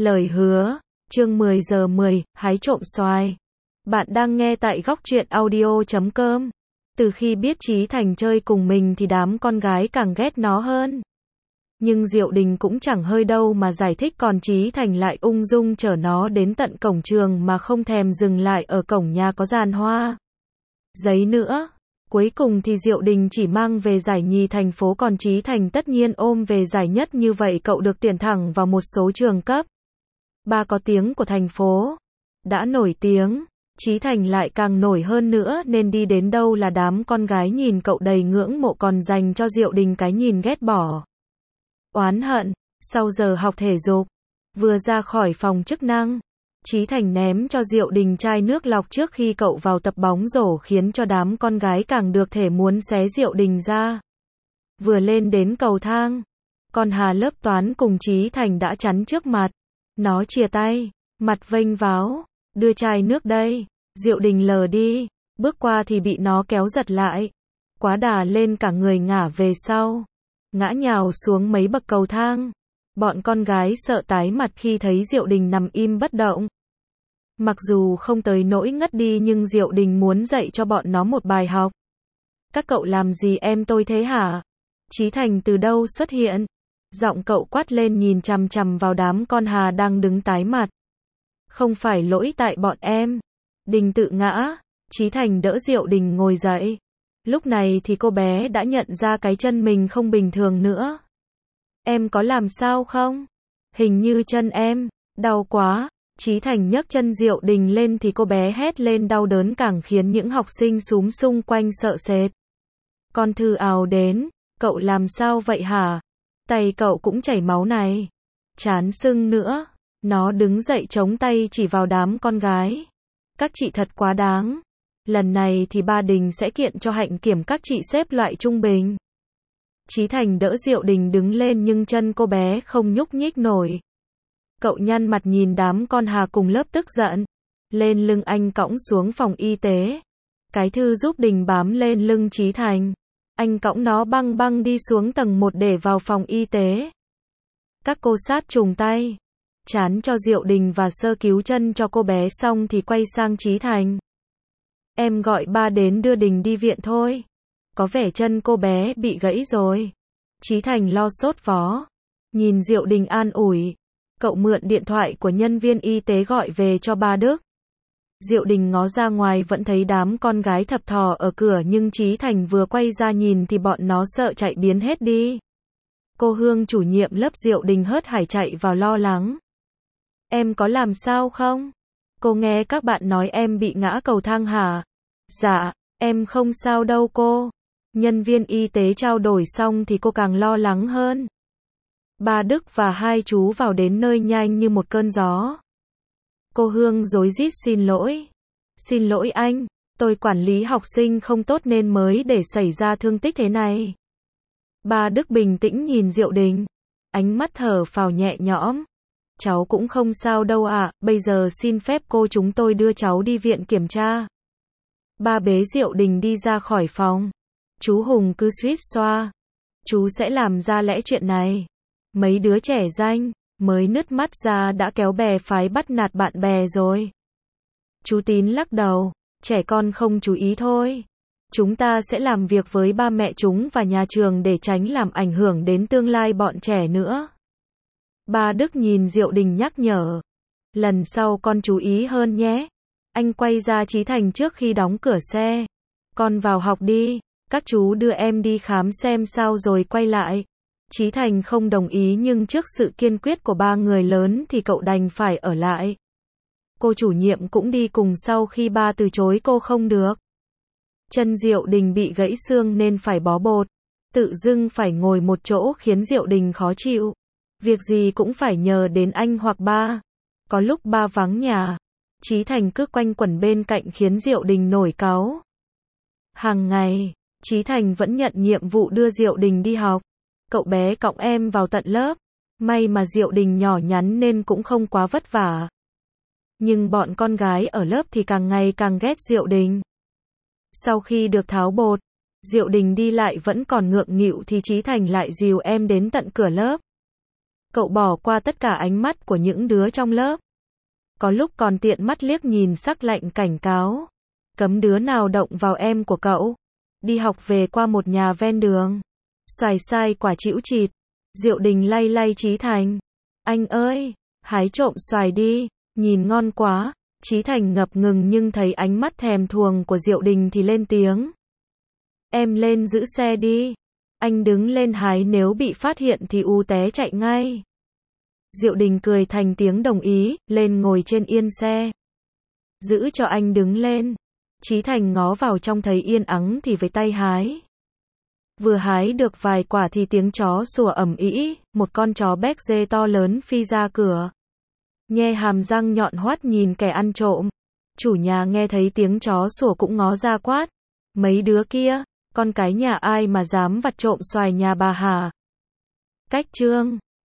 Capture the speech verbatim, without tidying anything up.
Lời hứa, chương mười giờ mười, hái trộm xoài. Bạn đang nghe tại góc truyện audio chấm com. Từ khi biết Chí Thành chơi cùng mình thì đám con gái càng ghét nó hơn. Nhưng Diệu Đình cũng chẳng hơi đâu mà giải thích, còn Chí Thành lại ung dung chở nó đến tận cổng trường mà không thèm dừng lại ở cổng nhà có dàn hoa giấy nữa. Cuối cùng thì Diệu Đình chỉ mang về giải nhì thành phố, còn Chí Thành tất nhiên ôm về giải nhất, như vậy cậu được tuyển thẳng vào một số trường cấp ba có tiếng của thành phố. Đã nổi tiếng, Chí Thành lại càng nổi hơn nữa, nên đi đến đâu là đám con gái nhìn cậu đầy ngưỡng mộ, còn dành cho Diệu Đình cái nhìn ghét bỏ, oán hận. Sau giờ học thể dục, vừa ra khỏi phòng chức năng, Chí Thành ném cho Diệu Đình chai nước lọc trước khi cậu vào tập bóng rổ, khiến cho đám con gái càng được thể muốn xé Diệu Đình ra. Vừa lên đến cầu thang, con Hà lớp toán cùng Chí Thành đã chắn trước mặt. Nó chìa tay, mặt vênh váo, đưa chai nước đây. Diệu Đình lờ đi, bước qua thì bị nó kéo giật lại. Quá đà lên cả người ngả về sau, ngã nhào xuống mấy bậc cầu thang. Bọn con gái sợ tái mặt khi thấy Diệu Đình nằm im bất động. Mặc dù không tới nỗi ngất đi, nhưng Diệu Đình muốn dạy cho bọn nó một bài học. Các cậu làm gì em tôi thế hả? Chí Thành từ đâu xuất hiện? Giọng cậu quát lên, nhìn chằm chằm vào đám con Hà đang đứng tái mặt. Không phải lỗi tại bọn em. Đình tự ngã. Chí Thành đỡ Diệu Đình ngồi dậy. Lúc này thì cô bé đã nhận ra cái chân mình không bình thường nữa. Em có làm sao không? Hình như chân em đau quá. Chí Thành nhấc chân Diệu Đình lên thì cô bé hét lên đau đớn, càng khiến những học sinh xúm xung quanh sợ sệt. Con Thư ào đến. Cậu làm sao vậy hả? Tay cậu cũng chảy máu này. Chán sưng nữa. Nó đứng dậy chống tay chỉ vào đám con gái. Các chị thật quá đáng. Lần này thì ba Đình sẽ kiện cho hạnh kiểm các chị xếp loại trung bình. Chí Thành đỡ Diệu Đình đứng lên, nhưng chân cô bé không nhúc nhích nổi. Cậu nhăn mặt nhìn đám con Hà cùng lớp tức giận. Lên lưng anh cõng xuống phòng y tế. Cái Thư giúp Đình bám lên lưng Chí Thành. Anh cõng nó băng băng đi xuống tầng một để vào phòng y tế. Các cô sát trùng tay, chán cho Diệu Đình và sơ cứu chân cho cô bé, xong thì quay sang Chí Thành. Em gọi ba đến đưa Đình đi viện thôi. Có vẻ chân cô bé bị gãy rồi. Chí Thành lo sốt vó. Nhìn Diệu Đình an ủi. Cậu mượn điện thoại của nhân viên y tế gọi về cho ba Đức. Diệu Đình ngó ra ngoài vẫn thấy đám con gái thập thò ở cửa, nhưng Chí Thành vừa quay ra nhìn thì bọn nó sợ chạy biến hết đi. Cô Hương chủ nhiệm lớp Diệu Đình hớt hải chạy vào lo lắng. Em có làm sao không? Cô nghe các bạn nói em bị ngã cầu thang hả? Dạ, em không sao đâu cô. Nhân viên y tế trao đổi xong thì cô càng lo lắng hơn. Ba Đức và hai chú vào đến nơi nhanh như một cơn gió. Cô Hương rối rít xin lỗi. Xin lỗi anh, tôi quản lý học sinh không tốt nên mới để xảy ra thương tích thế này. Ba Đức bình tĩnh nhìn Diệu Đình, ánh mắt thở phào nhẹ nhõm. Cháu cũng không sao đâu ạ, bây giờ xin phép cô chúng tôi đưa cháu đi viện kiểm tra. Ba bế Diệu Đình đi ra khỏi phòng. Chú Hùng cứ suýt xoa. Chú sẽ làm ra lẽ chuyện này. Mấy đứa trẻ danh mới nứt mắt ra đã kéo bè phái bắt nạt bạn bè rồi. Chú Tín lắc đầu. Trẻ con không chú ý thôi. Chúng ta sẽ làm việc với ba mẹ chúng và nhà trường để tránh làm ảnh hưởng đến tương lai bọn trẻ nữa. Ba Đức nhìn Diệu Đình nhắc nhở. Lần sau con chú ý hơn nhé. Anh quay ra Chí Thành trước khi đóng cửa xe. Con vào học đi. Các chú đưa em đi khám xem sao rồi quay lại. Chí Thành không đồng ý, nhưng trước sự kiên quyết của ba người lớn thì cậu đành phải ở lại. Cô chủ nhiệm cũng đi cùng sau khi ba từ chối cô không được. Chân Diệu Đình bị gãy xương nên phải bó bột. Tự dưng phải ngồi một chỗ khiến Diệu Đình khó chịu. Việc gì cũng phải nhờ đến anh hoặc ba. Có lúc ba vắng nhà, Chí Thành cứ quanh quẩn bên cạnh khiến Diệu Đình nổi cáu. Hàng ngày, Chí Thành vẫn nhận nhiệm vụ đưa Diệu Đình đi học. Cậu bé cõng em vào tận lớp. May mà Diệu Đình nhỏ nhắn nên cũng không quá vất vả. Nhưng bọn con gái ở lớp thì càng ngày càng ghét Diệu Đình. Sau khi được tháo bột, Diệu Đình đi lại vẫn còn ngượng nghịu thì Chí Thành lại dìu em đến tận cửa lớp. Cậu bỏ qua tất cả ánh mắt của những đứa trong lớp. Có lúc còn tiện mắt liếc nhìn sắc lạnh cảnh cáo. Cấm đứa nào động vào em của cậu. Đi học về qua một nhà ven đường. Xoài sai quả chĩu chịt. Diệu Đình lay lay Chí Thành. Anh ơi, hái trộm xoài đi, nhìn ngon quá. Chí Thành ngập ngừng nhưng thấy ánh mắt thèm thuồng của Diệu Đình thì lên tiếng. Em lên giữ xe đi. Anh đứng lên hái, nếu bị phát hiện thì u té chạy ngay. Diệu Đình cười thành tiếng đồng ý, lên ngồi trên yên xe. Giữ cho anh đứng lên. Chí Thành ngó vào trong thấy yên ắng thì với tay hái. Vừa hái được vài quả thì tiếng chó sủa ầm ĩ, một con chó béc dê to lớn phi ra cửa. Nhe hàm răng nhọn hoắt nhìn kẻ ăn trộm. Chủ nhà nghe thấy tiếng chó sủa cũng ngó ra quát. Mấy đứa kia, con cái nhà ai mà dám vặt trộm xoài nhà bà hả? Cách chương